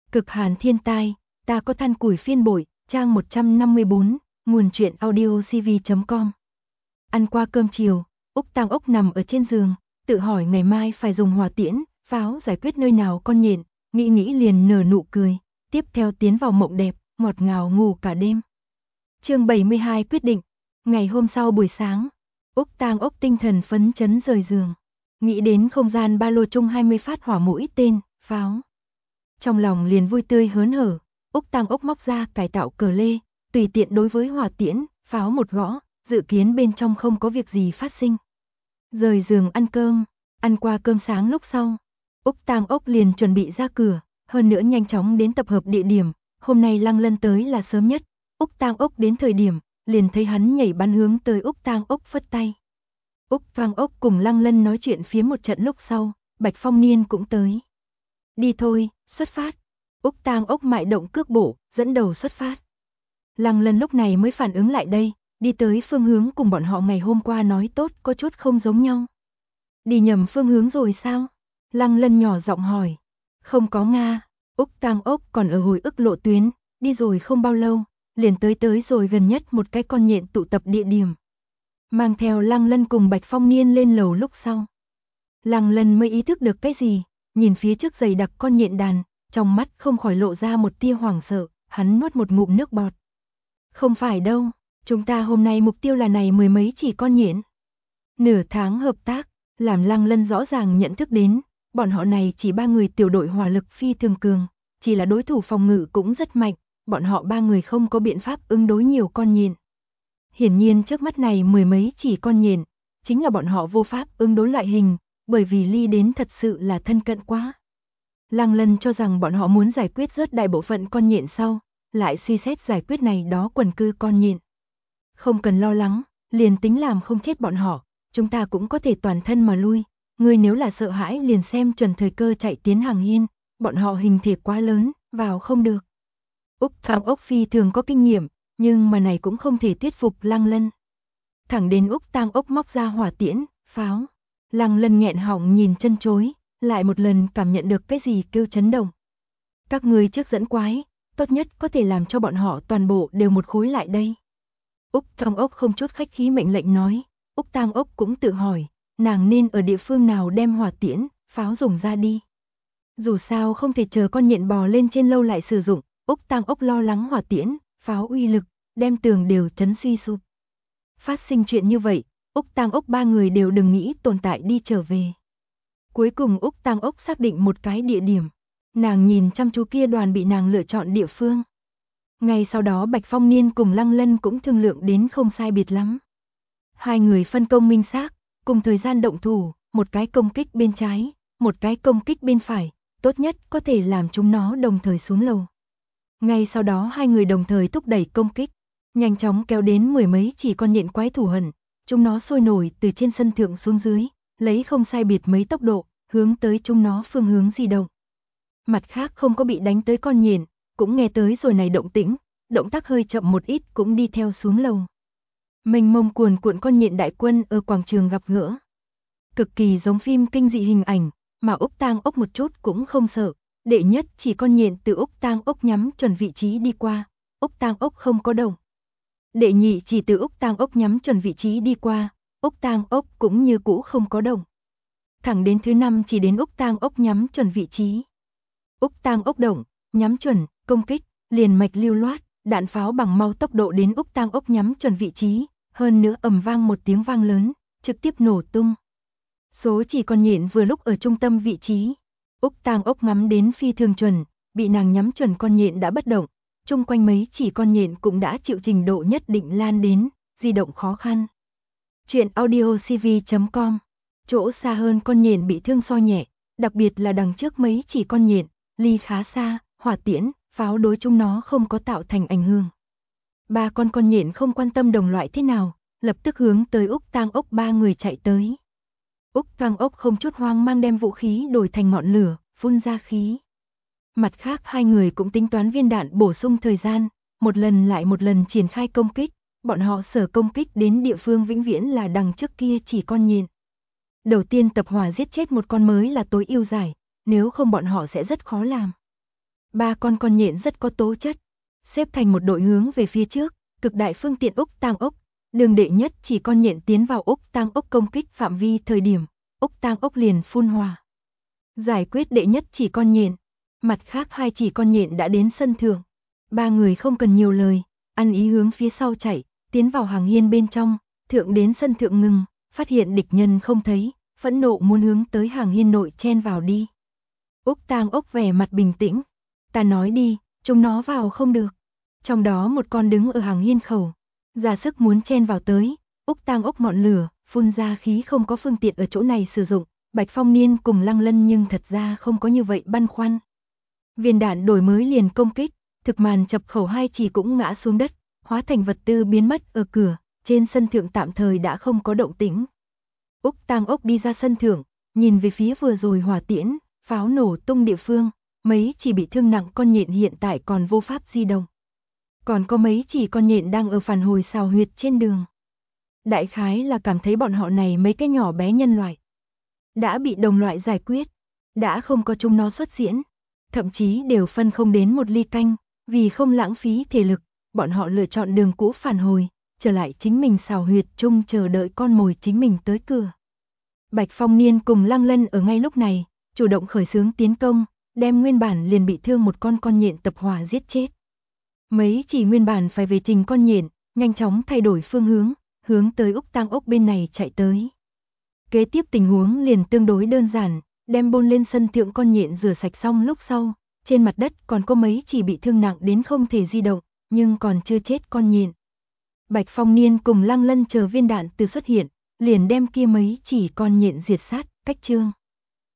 Cực hàn thiên tai, ta có than củi phiên bội, trang 154, nguồn truyện audiocv.com. Ăn qua cơm chiều, Úc Tang Ốc nằm ở trên giường, tự hỏi ngày mai phải dùng hỏa tiễn, pháo giải quyết nơi nào con nhện, nghĩ liền nở nụ cười, tiếp theo tiến vào mộng đẹp, ngọt ngào ngủ cả đêm. Chương 72 quyết định. Ngày hôm sau buổi sáng, Úc Tang Ốc tinh thần phấn chấn rời giường, nghĩ đến không gian ba lô chung 20 phát hỏa mũi tên, pháo. Trong lòng liền vui tươi hớn hở, Úc Tang Ốc móc ra cải tạo cờ lê, tùy tiện đối với hỏa tiễn, pháo một gõ, dự kiến bên trong không có việc gì phát sinh. Rời giường ăn cơm, ăn qua cơm sáng lúc sau, Úc Tang Ốc liền chuẩn bị ra cửa, hơn nữa nhanh chóng đến tập hợp địa điểm, hôm nay Lăng Lân tới là sớm nhất, Úc Tang Ốc đến thời điểm, liền thấy hắn nhảy bắn hướng tới Úc Tang Ốc phất tay. Úc Tang Ốc cùng Lăng Lân nói chuyện phía một trận lúc sau, Bạch Phong Niên cũng tới. Đi thôi, xuất phát. Úc Tang Ốc mại động cước bộ, dẫn đầu xuất phát. Lăng Lân lúc này mới phản ứng lại đây, đi tới phương hướng cùng bọn họ ngày hôm qua nói tốt có chút không giống nhau. Đi nhầm phương hướng rồi sao? Lăng Lân nhỏ giọng hỏi. Không có Nga, Úc Tang Ốc còn ở hồi ức lộ tuyến, đi rồi không bao lâu, liền tới rồi gần nhất một cái con nhện tụ tập địa điểm. Mang theo Lăng Lân cùng Bạch Phong Niên lên lầu lúc sau. Lăng Lân mới ý thức được cái gì, nhìn phía trước dày đặc con nhện đàn, trong mắt không khỏi lộ ra một tia hoảng sợ, hắn nuốt một ngụm nước bọt. Không phải đâu, chúng ta hôm nay mục tiêu là này mười mấy chỉ con nhện. Nửa tháng hợp tác, làm Lăng Lân rõ ràng nhận thức đến, bọn họ này chỉ 3 người tiểu đội hỏa lực phi thường cường, chỉ là đối thủ phòng ngự cũng rất mạnh, bọn họ 3 người không có biện pháp ứng đối nhiều con nhện. Hiển nhiên trước mắt này mười mấy chỉ con nhện, chính là bọn họ vô pháp ứng đối loại hình, bởi vì ly đến thật sự là thân cận quá. Lăng Lân cho rằng bọn họ muốn giải quyết rớt đại bộ phận con nhện sau, lại suy xét giải quyết này đó quần cư con nhện. Không cần lo lắng, liền tính làm không chết bọn họ, chúng ta cũng có thể toàn thân mà lui, ngươi nếu là sợ hãi liền xem chuẩn thời cơ chạy tiến hàng hiên, bọn họ hình thể quá lớn, vào không được. Úc Tang Ốc phi thường có kinh nghiệm, nhưng mà này cũng không thể thuyết phục Lăng Lân. Thẳng đến Úc Tang Ốc móc ra hỏa tiễn, pháo. Lăng Lân nghẹn họng nhìn chân chối, lại một lần cảm nhận được cái gì kêu chấn động. Các ngươi trước dẫn quái, tốt nhất có thể làm cho bọn họ toàn bộ đều một khối lại đây. Úc Tang Ốc không chút khách khí mệnh lệnh nói, Úc Tang Ốc cũng tự hỏi, nàng nên ở địa phương nào đem hỏa tiễn, pháo dùng ra đi. Dù sao không thể chờ con nhện bò lên trên lâu lại sử dụng, Úc Tang Ốc lo lắng hỏa tiễn, pháo uy lực, đem tường đều chấn suy sụp. Phát sinh chuyện như vậy, Úc Tang Ốc 3 người đều đừng nghĩ tồn tại đi trở về. Cuối cùng Úc Tang Ốc xác định một cái địa điểm, nàng nhìn chăm chú kia đoàn bị nàng lựa chọn địa phương. Ngay sau đó Bạch Phong Niên cùng Lăng Lân cũng thương lượng đến không sai biệt lắm. Hai người phân công minh xác, cùng thời gian động thủ, một cái công kích bên trái, một cái công kích bên phải, tốt nhất có thể làm chúng nó đồng thời xuống lầu. Ngay sau đó hai người đồng thời thúc đẩy công kích, nhanh chóng kéo đến mười mấy chỉ con nhện quái thù hận, chúng nó sôi nổi từ trên sân thượng xuống dưới, lấy không sai biệt mấy tốc độ, hướng tới chúng nó phương hướng di động. Mặt khác không có bị đánh tới con nhện, cũng nghe tới rồi này động tĩnh, động tác hơi chậm một ít cũng đi theo xuống lầu. Mênh mông cuồn cuộn con nhện đại quân ở quảng trường gặp gỡ. Cực kỳ giống phim kinh dị hình ảnh, mà Úc Tang Ốc một chút cũng không sợ. Đệ nhất chỉ con nhện từ Úc Tang Ốc nhắm chuẩn vị trí đi qua, Úc Tang Ốc không có động. Đệ nhị chỉ từ Úc Tang Ốc nhắm chuẩn vị trí đi qua, Úc Tang Ốc cũng như cũ không có động. Thẳng đến thứ năm chỉ đến Úc Tang Ốc nhắm chuẩn vị trí. Úc Tang Ốc động, nhắm chuẩn, công kích, liền mạch lưu loát, đạn pháo bằng mau tốc độ đến Úc Tang Ốc nhắm chuẩn vị trí, hơn nữa ầm vang một tiếng vang lớn, trực tiếp nổ tung. Số chỉ con nhện vừa lúc ở trung tâm vị trí. Úc Tang Ốc ngắm đến phi thường chuẩn, bị nàng nhắm chuẩn con nhện đã bất động, chung quanh mấy chỉ con nhện cũng đã chịu trình độ nhất định lan đến, di động khó khăn. Chuyện audiocv.com. Chỗ xa hơn con nhện bị thương so nhẹ, đặc biệt là đằng trước mấy chỉ con nhện, ly khá xa, hỏa tiễn, pháo đối chúng nó không có tạo thành ảnh hưởng. Ba con nhện không quan tâm đồng loại thế nào, lập tức hướng tới Úc Tang Ốc 3 người chạy tới. Úc Tang Ốc không chút hoang mang đem vũ khí đổi thành ngọn lửa, phun ra khí. Mặt khác hai người cũng tính toán viên đạn bổ sung thời gian, một lần lại một lần triển khai công kích, bọn họ sở công kích đến địa phương vĩnh viễn là đằng trước kia chỉ con nhện. Đầu tiên tập hỏa giết chết một con mới là tối ưu giải, nếu không bọn họ sẽ rất khó làm. Ba con nhện rất có tố chất, xếp thành một đội hướng về phía trước, cực đại phương tiện Úc Tang Ốc. Đường đệ nhất chỉ con nhện tiến vào Úc Tang Ốc công kích phạm vi thời điểm, Úc Tang Ốc liền phun hỏa. Giải quyết đệ nhất chỉ con nhện, mặt khác hai chỉ con nhện đã đến sân thượng. Ba người không cần nhiều lời, ăn ý hướng phía sau chạy, tiến vào hàng hiên bên trong, thượng đến sân thượng ngừng, phát hiện địch nhân không thấy, phẫn nộ muốn hướng tới hàng hiên nội chen vào đi. Úc Tang Ốc vẻ mặt bình tĩnh, ta nói đi, chúng nó vào không được. Trong đó một con đứng ở hàng hiên khẩu, ra sức muốn chen vào tới, Úc Tang Ốc ngọn lửa, phun ra khí không có phương tiện ở chỗ này sử dụng, Bạch Phong Niên cùng Lăng Lân nhưng thật ra không có như vậy băn khoăn. Viên đạn đổi mới liền công kích, thực màn chập khẩu hai chỉ cũng ngã xuống đất, hóa thành vật tư biến mất ở cửa, trên sân thượng tạm thời đã không có động tĩnh. Úc Tang Ốc đi ra sân thượng, nhìn về phía vừa rồi hỏa tiễn, pháo nổ tung địa phương, mấy chỉ bị thương nặng con nhện hiện tại còn vô pháp di động. Còn có mấy chỉ con nhện đang ở phản hồi xào huyệt trên đường. Đại khái là cảm thấy bọn họ này mấy cái nhỏ bé nhân loại đã bị đồng loại giải quyết, đã không có chúng nó xuất diễn, thậm chí đều phân không đến một ly canh, vì không lãng phí thể lực, bọn họ lựa chọn đường cũ phản hồi, trở lại chính mình xào huyệt chung chờ đợi con mồi chính mình tới cửa. Bạch Phong Niên cùng Lăng Lân ở ngay lúc này, chủ động khởi xướng tiến công, đem nguyên bản liền bị thương một con nhện tập hỏa giết chết. Mấy chỉ nguyên bản phải về trình con nhện, nhanh chóng thay đổi phương hướng tới Úc Tang Ốc bên này chạy tới. Kế tiếp tình huống liền tương đối đơn giản, đem bôn lên sân thượng con nhện rửa sạch xong lúc sau, trên mặt đất còn có mấy chỉ bị thương nặng đến không thể di động, nhưng còn chưa chết con nhện. Bạch Phong Niên cùng Lăng Lân chờ viên đạn từ xuất hiện, liền đem kia mấy chỉ con nhện diệt sát, cách chương.